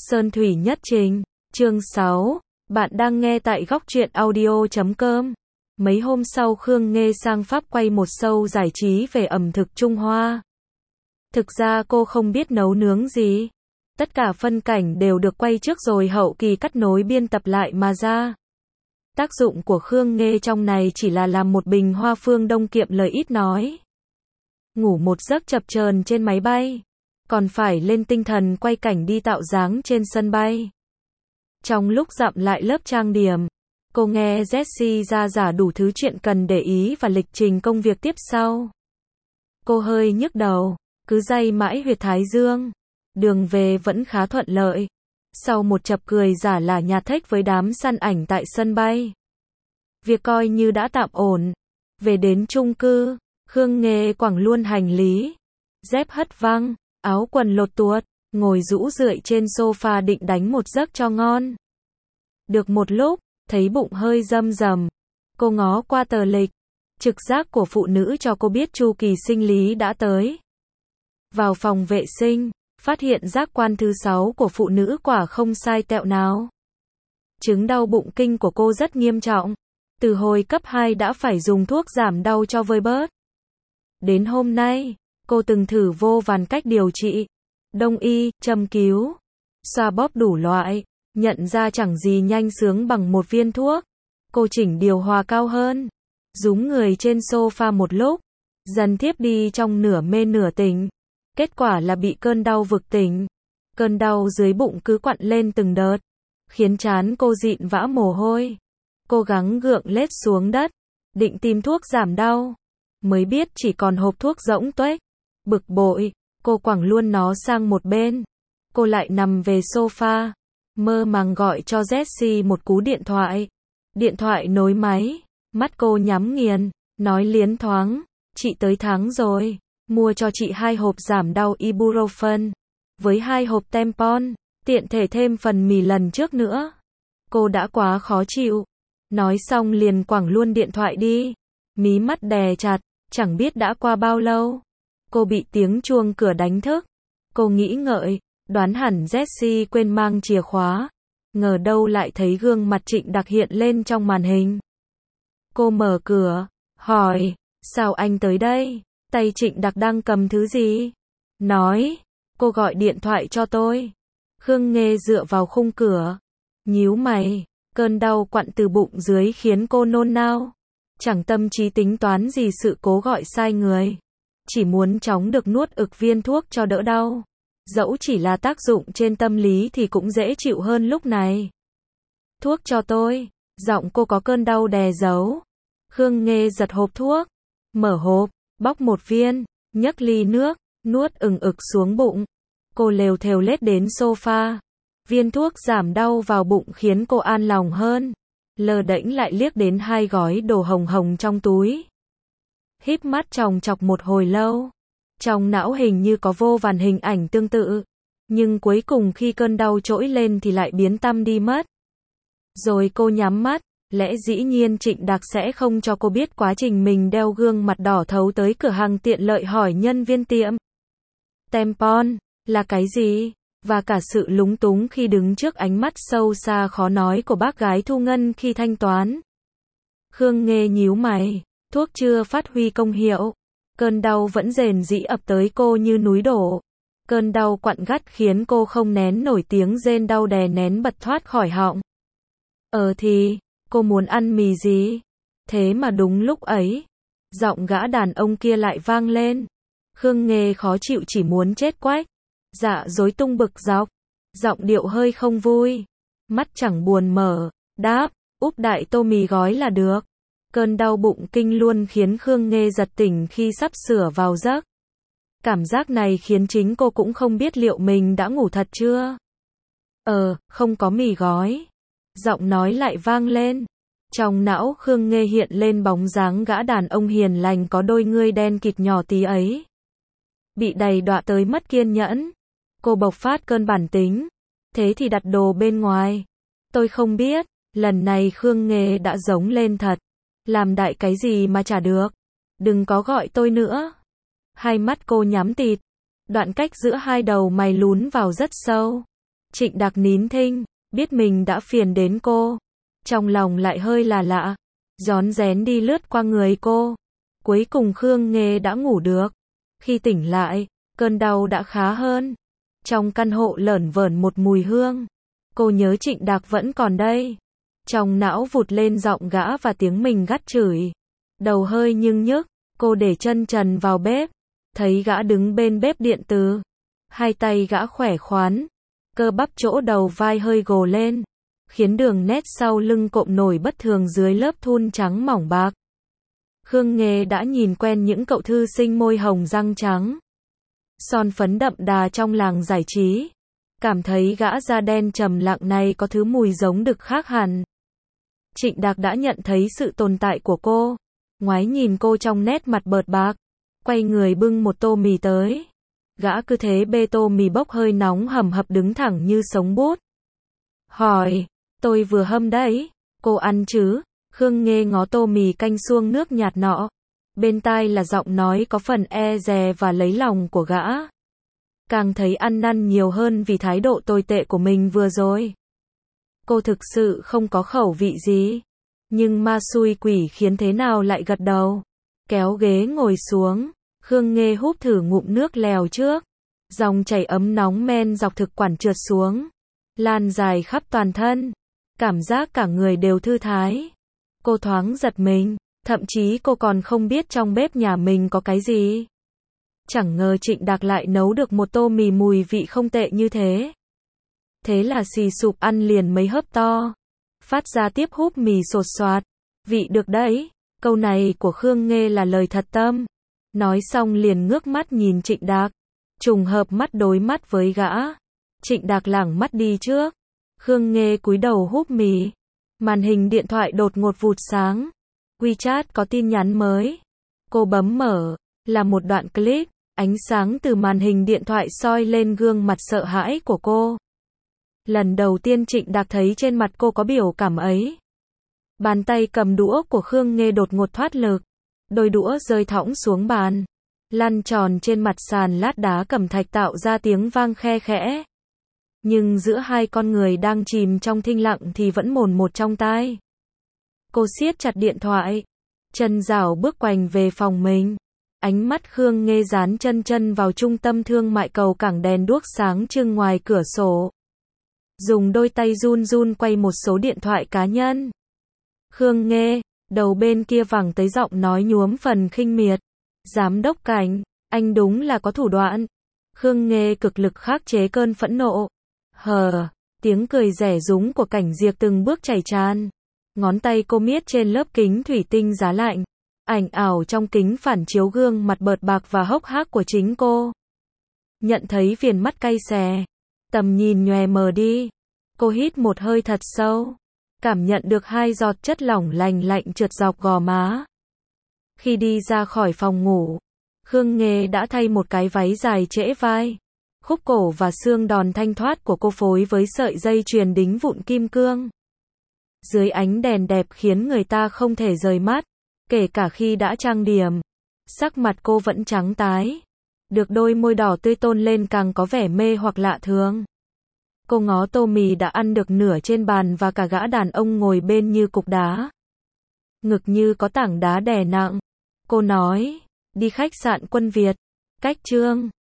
Sơn Thủy Nhất Trình, chương 6, bạn đang nghe tại góc truyện audio.com. Mấy hôm sau Khương Nghê sang Pháp quay một show giải trí về ẩm thực Trung Hoa. Thực ra cô không biết nấu nướng gì. Tất cả phân cảnh đều được quay trước rồi hậu kỳ cắt nối biên tập lại mà ra. Tác dụng của Khương Nghê trong này chỉ là làm một bình hoa phương đông kiệm lời ít nói. Ngủ một giấc chập chờn trên máy bay. Còn phải lên tinh thần quay cảnh đi tạo dáng trên sân bay. Trong lúc dặm lại lớp trang điểm, cô nghe Jessie ra giả đủ thứ chuyện cần để ý và lịch trình công việc tiếp sau. Cô hơi nhức đầu, cứ day mãi huyệt thái dương. Đường về vẫn khá thuận lợi. Sau một chập cười giả là nhà thếch với đám săn ảnh tại sân bay, việc coi như đã tạm ổn. Về đến chung cư, Khương Nghê quẳng luôn hành lý, dép hất văng, áo quần lột tuột, ngồi rũ rượi trên sofa định đánh một giấc cho ngon. Được một lúc, thấy bụng hơi râm rầm. Cô ngó qua tờ lịch. Trực giác của phụ nữ cho cô biết chu kỳ sinh lý đã tới. Vào phòng vệ sinh, phát hiện giác quan thứ 6 của phụ nữ quả không sai tẹo nào. Chứng đau bụng kinh của cô rất nghiêm trọng. Từ hồi cấp 2 đã phải dùng thuốc giảm đau cho vơi bớt. Đến hôm nay, cô từng thử vô vàn cách điều trị. Đông y, châm cứu, xoa bóp đủ loại. Nhận ra chẳng gì nhanh sướng bằng một viên thuốc. Cô chỉnh điều hòa cao hơn. Rúm người trên sofa một lúc. Dần thiếp đi trong nửa mê nửa tỉnh. Kết quả là bị cơn đau vực tỉnh. Cơn đau dưới bụng cứ quặn lên từng đợt, khiến trán cô dịn vã mồ hôi. Cô gắng gượng lết xuống đất, định tìm thuốc giảm đau. Mới biết chỉ còn hộp thuốc rỗng tuếch. Bực bội, cô quẳng luôn nó sang một bên. Cô lại nằm về sofa, mơ màng gọi cho Jessie một cú điện thoại. Điện thoại nối máy, mắt cô nhắm nghiền, nói liến thoáng, chị tới tháng rồi, mua cho chị 2 hộp giảm đau ibuprofen, với 2 hộp tampon, tiện thể thêm phần mì lần trước nữa. Cô đã quá khó chịu. Nói xong liền quẳng luôn điện thoại đi. Mí mắt đè chặt, chẳng biết đã qua bao lâu. Cô bị tiếng chuông cửa đánh thức. Cô nghĩ ngợi, đoán hẳn Jessie quên mang chìa khóa. Ngờ đâu lại thấy gương mặt Trịnh Đặc hiện lên trong màn hình. Cô mở cửa, hỏi, sao anh tới đây? Tay Trịnh Đặc đang cầm thứ gì? Nói, cô gọi điện thoại cho tôi. Khương Nghê dựa vào khung cửa, nhíu mày, cơn đau quặn từ bụng dưới khiến cô nôn nao. Chẳng tâm trí tính toán gì sự cố gọi sai người. Chỉ muốn chóng được nuốt ực viên thuốc cho đỡ đau. Dẫu chỉ là tác dụng trên tâm lý thì cũng dễ chịu hơn lúc này. Thuốc cho tôi. Giọng cô có cơn đau đè giấu. Khương Nghê giật hộp thuốc, mở hộp, bóc một viên, nhấc ly nước, nuốt ừng ực xuống bụng. Cô lều thều lết đến sofa. Viên thuốc giảm đau vào bụng khiến cô an lòng hơn. Lờ đễnh lại liếc đến 2 gói đồ hồng hồng trong túi. Híp mắt chòng chọc một hồi lâu. Trong não hình như có vô vàn hình ảnh tương tự. Nhưng cuối cùng khi cơn đau trỗi lên thì lại biến tăm đi mất. Rồi cô nhắm mắt. Lẽ dĩ nhiên Trịnh Đặc sẽ không cho cô biết quá trình mình đeo gương mặt đỏ thấu tới cửa hàng tiện lợi hỏi nhân viên tiệm. Tampon, là cái gì? Và cả sự lúng túng khi đứng trước ánh mắt sâu xa khó nói của bác gái Thu Ngân khi thanh toán. Khương Nghê nhíu mày, thuốc chưa phát huy công hiệu. Cơn đau vẫn rền rĩ ập tới cô như núi đổ. Cơn đau quặn gắt khiến cô không nén nổi tiếng rên đau đè nén bật thoát khỏi họng. Thì, cô muốn ăn mì gì? Thế mà đúng lúc ấy, giọng gã đàn ông kia lại vang lên. Khương Nghê khó chịu chỉ muốn chết quách. Dạ dối tung bực dọc. Giọng điệu hơi không vui. Mắt chẳng buồn mở, đáp, úp đại tô mì gói là được. Cơn đau bụng kinh luôn khiến Khương Nghê giật tỉnh khi sắp sửa vào giấc. Cảm giác này khiến chính cô cũng không biết liệu mình đã ngủ thật chưa. Không có mì gói. Giọng nói lại vang lên. Trong não Khương Nghê hiện lên bóng dáng gã đàn ông hiền lành có đôi ngươi đen kịt nhỏ tí ấy. Bị đầy đọa tới mất kiên nhẫn. Cô bộc phát cơn bản tính. Thế thì đặt đồ bên ngoài. Tôi không biết. Lần này Khương Nghê đã giống lên thật. Làm đại cái gì mà chả được. Đừng có gọi tôi nữa. Hai mắt cô nhắm tịt. Đoạn cách giữa hai đầu mày lún vào rất sâu. Trịnh Đạc nín thinh, biết mình đã phiền đến cô. Trong lòng lại hơi là lạ, rón rén đi lướt qua người cô. Cuối cùng Khương Nghê đã ngủ được. Khi tỉnh lại, cơn đau đã khá hơn. Trong căn hộ lởn vởn một mùi hương. Cô nhớ Trịnh Đạc vẫn còn đây. Trong não vụt lên giọng gã và tiếng mình gắt chửi. Đầu hơi nhưng nhức, cô để chân trần vào bếp. Thấy gã đứng bên bếp điện từ. Hai tay gã khỏe khoắn. Cơ bắp chỗ đầu vai hơi gồ lên. Khiến đường nét sau lưng cộm nổi bất thường dưới lớp thun trắng mỏng bạc. Khương Nghê đã nhìn quen những cậu thư sinh môi hồng răng trắng. Son phấn đậm đà trong làng giải trí. Cảm thấy gã da đen trầm lặng này có thứ mùi giống đực khác hẳn. Trịnh Đạc đã nhận thấy sự tồn tại của cô. Ngoái nhìn cô trong nét mặt bợt bạc. Quay người bưng một tô mì tới. Gã cứ thế bê tô mì bốc hơi nóng hầm hập đứng thẳng như sống bút. Hỏi, tôi vừa hâm đấy, cô ăn chứ? Khương Nghê ngó tô mì canh xuông nước nhạt nọ. Bên tai là giọng nói có phần e dè và lấy lòng của gã. Càng thấy ăn năn nhiều hơn vì thái độ tồi tệ của mình vừa rồi. Cô thực sự không có khẩu vị gì. Nhưng ma xui quỷ khiến thế nào lại gật đầu. Kéo ghế ngồi xuống. Khương Nghê húp thử ngụm nước lèo trước. Dòng chảy ấm nóng men dọc thực quản trượt xuống. Lan dài khắp toàn thân. Cảm giác cả người đều thư thái. Cô thoáng giật mình. Thậm chí cô còn không biết trong bếp nhà mình có cái gì. Chẳng ngờ Trịnh Đạc lại nấu được một tô mì mùi vị không tệ như thế. Thế là xì sụp ăn liền mấy hớp to. Phát ra tiếp húp mì sột soạt. Vị được đấy. Câu này của Khương Nghê là lời thật tâm. Nói xong liền ngước mắt nhìn Trịnh Đạc. Trùng hợp mắt đối mắt với gã. Trịnh Đạc lảng mắt đi trước. Khương Nghê cúi đầu húp mì. Màn hình điện thoại đột ngột vụt sáng. WeChat có tin nhắn mới. Cô bấm mở. Là một đoạn clip. Ánh sáng từ màn hình điện thoại soi lên gương mặt sợ hãi của cô. Lần đầu tiên Trịnh Đạc thấy trên mặt cô có biểu cảm ấy. Bàn tay cầm đũa của Khương Nghê đột ngột thoát lực. Đôi đũa rơi thõng xuống bàn. Lăn tròn trên mặt sàn lát đá cẩm thạch tạo ra tiếng vang khe khẽ. Nhưng giữa hai con người đang chìm trong thinh lặng thì vẫn mồn một trong tai. Cô siết chặt điện thoại. Chân rảo bước quành về phòng mình. Ánh mắt Khương Nghê dán chân chân vào trung tâm thương mại cầu cảng đèn đuốc sáng trưng ngoài cửa sổ. Dùng đôi tay run run quay một số điện thoại cá nhân. Khương Nghê, đầu bên kia vẳng tới giọng nói nhuốm phần khinh miệt. Giám đốc Cảnh, anh đúng là có thủ đoạn. Khương Nghê cực lực khắc chế cơn phẫn nộ. Tiếng cười rẻ rúng của Cảnh Diệp từng bước chảy tràn. Ngón tay cô miết trên lớp kính thủy tinh giá lạnh. Ảnh ảo trong kính phản chiếu gương mặt bợt bạc và hốc hác của chính cô. Nhận thấy viền mắt cay xè. Tầm nhìn nhòe mờ đi. Cô hít một hơi thật sâu. Cảm nhận được 2 giọt chất lỏng lành lạnh trượt dọc gò má. Khi đi ra khỏi phòng ngủ, Khương Nghê đã thay một cái váy dài trễ vai. Khúc cổ và xương đòn thanh thoát của cô phối với sợi dây chuyền đính vụn kim cương. Dưới ánh đèn đẹp khiến người ta không thể rời mắt, kể cả khi đã trang điểm. Sắc mặt cô vẫn trắng tái. Được đôi môi đỏ tươi tôn lên càng có vẻ mê hoặc lạ thường. Cô ngó tô mì đã ăn được nửa trên bàn và cả gã đàn ông ngồi bên như cục đá. Ngực như có tảng đá đè nặng. Cô nói, đi khách sạn Quân Việt. Cách Trương